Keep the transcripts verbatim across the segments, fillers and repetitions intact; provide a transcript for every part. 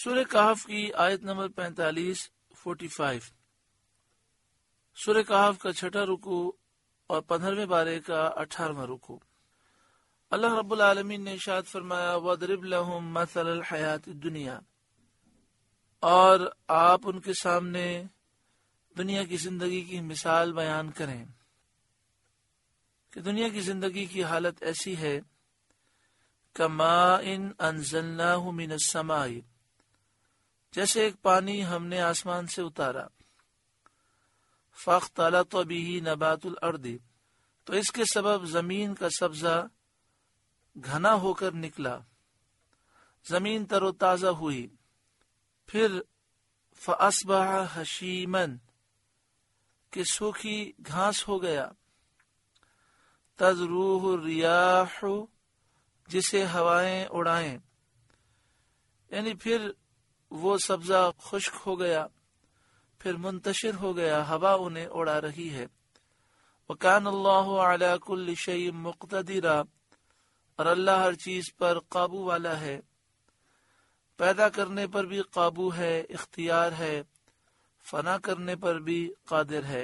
سورہ کہف کی آیت نمبر پینتالیس فورٹی فائیو سورہ کہف کا چھٹا رکوع اور پندرہویں بارے کا اٹھارہواں رکوع۔ اللہ رب العالمین نے ارشاد فرمایا وَاضْرِبْ لَهُم مَثَلَ الْحَيَاةِ الدُّنْيَا، اور آپ ان کے سامنے دنیا کی زندگی کی مثال بیان کریں کہ دنیا کی زندگی کی حالت ایسی ہے كَمَاءٍ أَنزَلْنَاهُ مِنَ السَّمَاءِ، جیسے ایک پانی ہم نے آسمان سے اتارا، فَاخْتَلَطَ بِهِ نَبَاتُ الْأَرْضِ، تو اس کے سبب زمین کا سبزہ گھنا ہو کر نکلا، زمین تر و تازہ ہوئی، پھر فَأَصْبَحَ هَشِيمًا، کہ سوکھی گھاس ہو گیا، تَذْرُوهُ الرِّيَاحُ، جسے ہوائیں اڑائیں، یعنی پھر وہ سبزہ خشک ہو گیا، پھر منتشر ہو گیا، ہوا انہیں اڑا رہی ہے۔ وَكَانَ اللَّهُ عَلَى كُلِّ شَيْءٍ مُقْتَدِرًا، اور اللہ ہر چیز پر قابو والا ہے، پیدا کرنے پر بھی قابو ہے، اختیار ہے، فنا کرنے پر بھی قادر ہے۔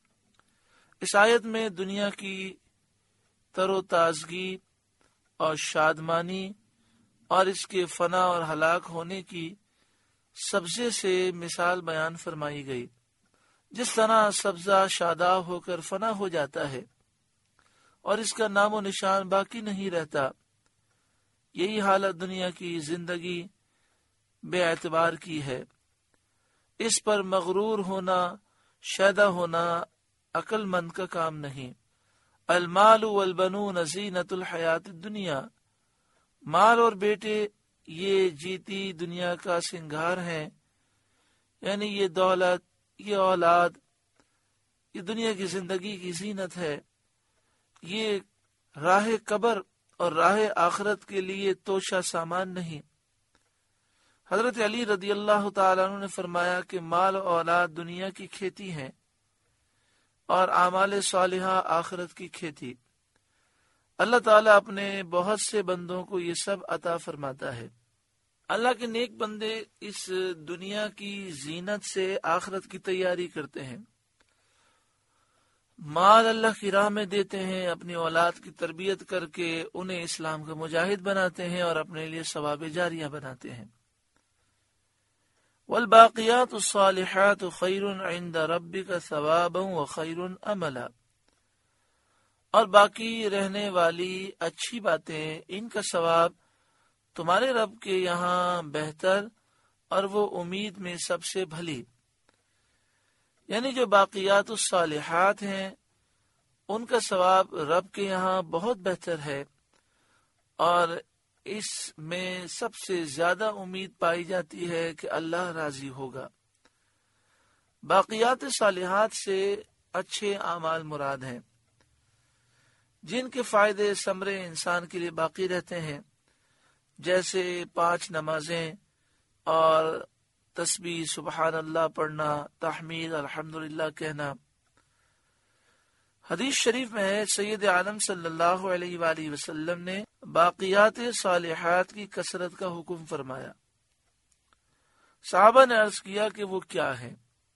اس آیت میں دنیا کی تر و تازگی اور شادمانی اور اس کے فنا اور ہلاک ہونے کی سبزے سے مثال بیان فرمائی گئی۔ جس طرح سبزہ شاداب ہو کر فنا ہو جاتا ہے اور اس کا نام و نشان باقی نہیں رہتا، یہی حالت دنیا کی زندگی بے اعتبار کی ہے۔ اس پر مغرور ہونا، شیدا ہونا عقل مند کا کام نہیں۔ المال والبنون زینت الحیات الدنیا، مال اور بیٹے یہ جیتی دنیا کا سنگھار ہیں، یعنی یہ دولت، یہ اولاد، یہ دنیا کی زندگی کی زینت ہے، یہ راہ قبر اور راہ آخرت کے لیے توشہ سامان نہیں۔ حضرت علی رضی اللہ تعالیٰ عنہ نے فرمایا کہ مال و اولاد دنیا کی کھیتی ہیں اور اعمال صالحہ آخرت کی کھیتی۔ اللہ تعالیٰ اپنے بہت سے بندوں کو یہ سب عطا فرماتا ہے۔ اللہ کے نیک بندے اس دنیا کی زینت سے آخرت کی تیاری کرتے ہیں، مال اللہ کی راہ میں دیتے ہیں، اپنی اولاد کی تربیت کر کے انہیں اسلام کا مجاہد بناتے ہیں اور اپنے لیے ثواب جاریہ بناتے ہیں۔ والباقیات الصالحات خیر عند ربک ثوابا وخیر عملا، اور باقی رہنے والی اچھی باتیں، ان کا ثواب تمہارے رب کے یہاں بہتر اور وہ امید میں سب سے بھلی۔ یعنی جو باقیات الصالحات ہیں ان کا ثواب رب کے یہاں بہت بہتر ہے اور اس میں سب سے زیادہ امید پائی جاتی ہے کہ اللہ راضی ہوگا۔ باقیات صالحات سے اچھے اعمال مراد ہیں جن کے فائدے ثمرے انسان کے لیے باقی رہتے ہیں، جیسے پانچ نمازیں اور تسبیح سبحان اللہ پڑھنا، تحمید الحمدللہ کہنا۔ حدیث شریف میں ہے سید عالم صلی اللہ علیہ وآلہ وسلم نے باقیات صالحات کی کثرت کا حکم فرمایا۔ صحابہ نے عرض کیا کہ وہ کیا ہے؟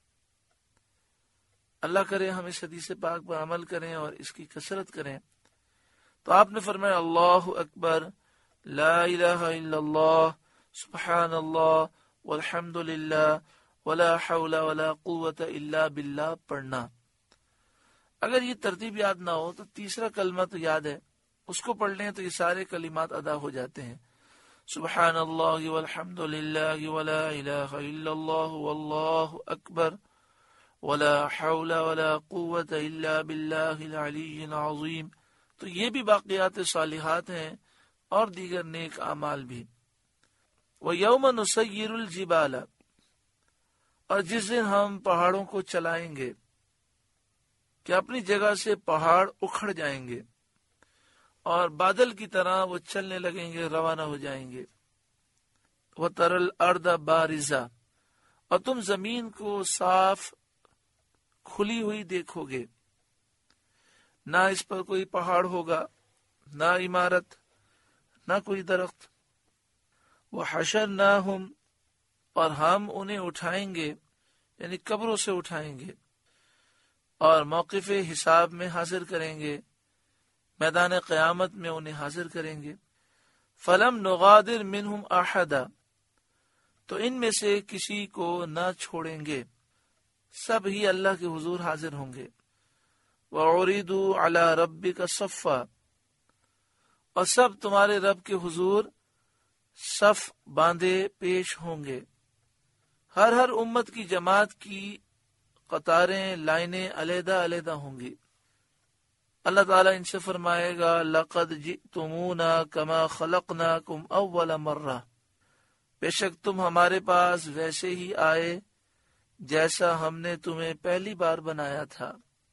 اللہ کرے ہم اس حدیث پاک پر عمل کریں اور اس کی کثرت کریں۔ تو آپ نے فرمایا اللہ اکبر، لا الہ الا اللہ، سبحان اللہ، والحمد للہ، ولا حول ولا قوة الا باللہ پڑھنا۔ اگر یہ ترتیب یاد نہ ہو تو تیسرا کلمہ تو یاد ہے، اس کو پڑھ لیں تو یہ سارے کلمات ادا ہو جاتے ہیں۔ سبحان اللہ والحمد للہ ولا الہ الا اللہ واللہ اکبر ولا حول ولا قوة الا باللہ العلی العظیم۔ تو یہ بھی باقیات صالحات ہیں اور دیگر نیک اعمال بھی۔ وَيَوْمَ نُسَيِّرُ الْجِبَالَ، اور جس دن ہم پہاڑوں کو چلائیں گے کہ اپنی جگہ سے پہاڑ اکھڑ جائیں گے اور بادل کی طرح وہ چلنے لگیں گے، روانہ ہو جائیں گے۔ وَتَرَى الْأَرْضَ بَارِزَةً، اور تم زمین کو صاف کھلی ہوئی دیکھو گے، نہ اس پر کوئی پہاڑ ہوگا، نہ عمارت، نہ کوئی درخت۔ وَحَشَرْنَاهُمْ اور ہم انہیں اٹھائیں گے، یعنی قبروں سے اٹھائیں گے اور موقف حساب میں حاضر کریں گے، میدان قیامت میں انہیں حاضر کریں گے۔ فلم نغادر منہم احدا، تو ان میں سے کسی کو نہ چھوڑیں گے، سب ہی اللہ کے حضور حاضر ہوں گے۔ وَعُرِضُوا عَلَى رَبِّكَ صَفًّا، اور سب تمہارے رب کے حضور صف باندھے پیش ہوں گے۔ ہر ہر امت کی جماعت کی قطاریں، لائنیں علیحدہ علیحدہ ہوں گی۔ اللہ تعالیٰ ان سے فرمائے گا لَقَدْ جِئْتُمُونَا كَمَا خَلَقْنَاكُمْ أَوَّلَ مَرَّةٍ، بے شک تم ہمارے پاس ویسے ہی آئے جیسا ہم نے تمہیں پہلی بار بنایا تھا،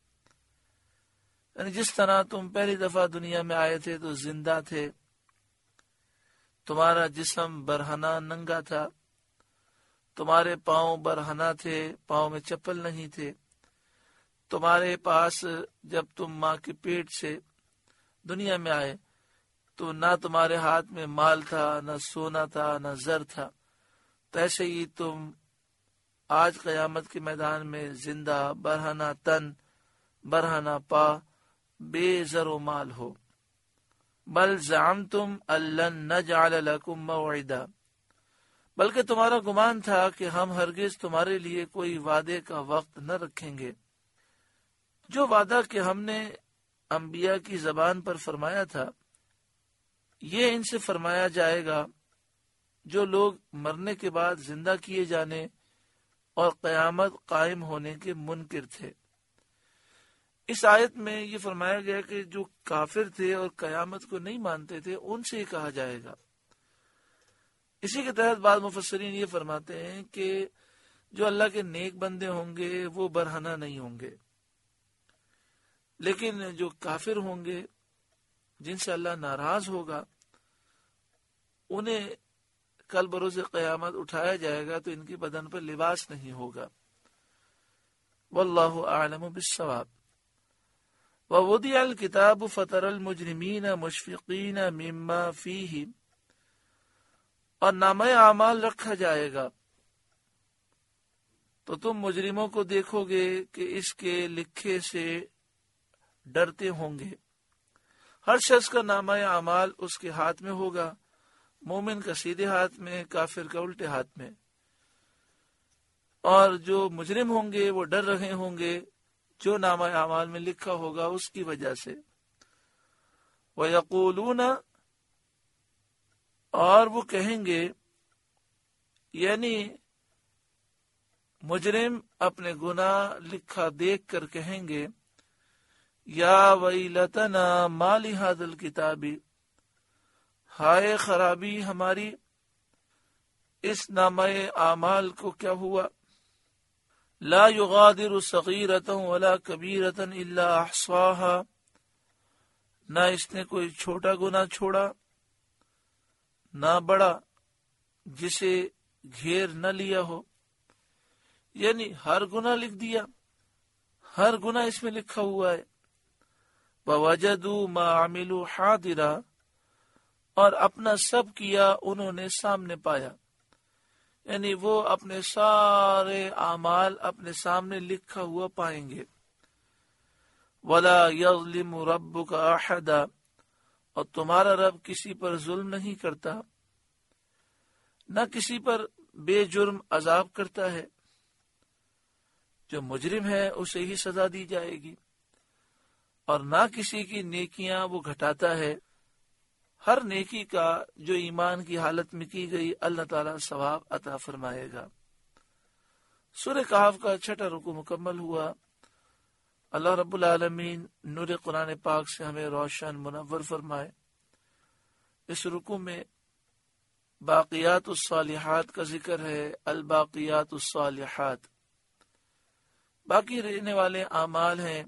یعنی جس طرح تم پہلی دفعہ دنیا میں آئے تھے تو زندہ تھے، تمہارا جسم برہنہ ننگا تھا، تمہارے پاؤں برہنہ تھے، پاؤں میں چپل نہیں تھے، تمہارے پاس جب تم ماں کے پیٹ سے دنیا میں آئے تو نہ تمہارے ہاتھ میں مال تھا، نہ سونا تھا، نہ زر تھا، تو ایسے ہی تم آج قیامت کے میدان میں زندہ، برہنہ تن، برہنہ پا، بے زر و مال ہو۔ بل زعمتم ان لن نجعل لکم موعدا، بلکہ تمہارا گمان تھا کہ ہم ہرگز تمہارے لیے کوئی وعدے کا وقت نہ رکھیں گے۔ جو وعدہ کہ ہم نے انبیاء کی زبان پر فرمایا تھا، یہ ان سے فرمایا جائے گا جو لوگ مرنے کے بعد زندہ کیے جانے اور قیامت قائم ہونے کے منکر تھے۔ اس آیت میں یہ فرمایا گیا کہ جو کافر تھے اور قیامت کو نہیں مانتے تھے ان سے یہ کہا جائے گا۔ اسی کے تحت بعض مفسرین یہ فرماتے ہیں کہ جو اللہ کے نیک بندے ہوں گے وہ برہنہ نہیں ہوں گے، لیکن جو کافر ہوں گے جن سے اللہ ناراض ہوگا انہیں کل بروز قیامت اٹھایا جائے گا تو ان کی بدن پر لباس نہیں ہوگا۔ واللہ اعلم بالصواب۔ ووضع الکتاب فتر المجرمین مشفقین مما فیہ، اور نامہ اعمال رکھا جائے گا تو تم مجرموں کو دیکھو گے کہ اس کے لکھے سے ڈرتے ہوں گے۔ ہر شخص کا نامہ اعمال اس کے ہاتھ میں ہوگا، مومن کا سیدھے ہاتھ میں، کافر کا الٹے ہاتھ میں، اور جو مجرم ہوں گے وہ ڈر رہے ہوں گے جو نامہ اعمال میں لکھا ہوگا اس کی وجہ سے۔ وَيَقُولُونَ، اور وہ کہیں گے، یعنی مجرم اپنے گناہ لکھا دیکھ کر کہیں گے یا ویلتنا ما لہذا الکتاب، ہائے خرابی ہماری، اس نامہ اعمال کو کیا ہوا، لا یغادر صغیرۃ ولا کبیرۃ الا احصاها، نہ اس نے کوئی چھوٹا گناہ چھوڑا نہ بڑا جسے گھیر نہ لیا ہو، یعنی ہر گناہ لکھ دیا، ہر گناہ اس میں لکھا ہوا ہے۔ وَوَجَدُوا مَا عَمِلُوا حَاضِرًا، اور اپنا سب کیا انہوں نے سامنے پایا، یعنی وہ اپنے سارے اعمال اپنے سامنے لکھا ہوا پائیں گے۔ وَلَا يَظْلِمُ رَبُّكَ أَحَدًا، اور تمہارا رب کسی پر ظلم نہیں کرتا، نہ کسی پر بے جرم عذاب کرتا ہے، جو مجرم ہے اسے ہی سزا دی جائے گی، اور نہ کسی کی نیکیاں وہ گھٹاتا ہے، ہر نیکی کا جو ایمان کی حالت میں کی گئی اللہ تعالیٰ ثواب عطا فرمائے گا۔ سورہ کہف کا چھٹا رکوع مکمل ہوا۔ اللہ رب العالمین نور قرآن پاک سے ہمیں روشن منور فرمائے۔ اس رکوع میں باقیات الصالحات کا ذکر ہے، الباقیات الصالحات، باقی رہنے والے اعمال ہیں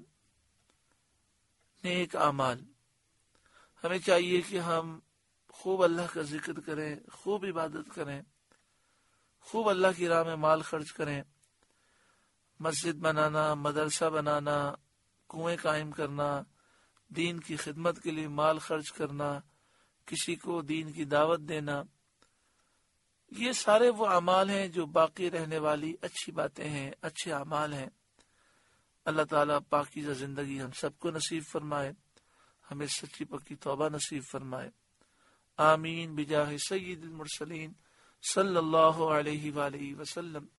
نیک اعمال۔ ہمیں چاہیے کہ ہم خوب اللہ کا ذکر کریں، خوب عبادت کریں، خوب اللہ کی راہ میں مال خرچ کریں، مسجد بنانا، مدرسہ بنانا، کنویں قائم کرنا، دین کی خدمت کے لیے مال خرچ کرنا، کسی کو دین کی دعوت دینا، یہ سارے وہ اعمال ہیں جو باقی رہنے والی اچھی باتیں ہیں، اچھے اعمال ہیں۔ اللہ تعالیٰ پاکیزہ زندگی ہم سب کو نصیب فرمائے، ہمیں سچی پکی توبہ نصیب فرمائے۔ آمین بجاہ سید المرسلین صلی اللہ علیہ وآلہ وسلم۔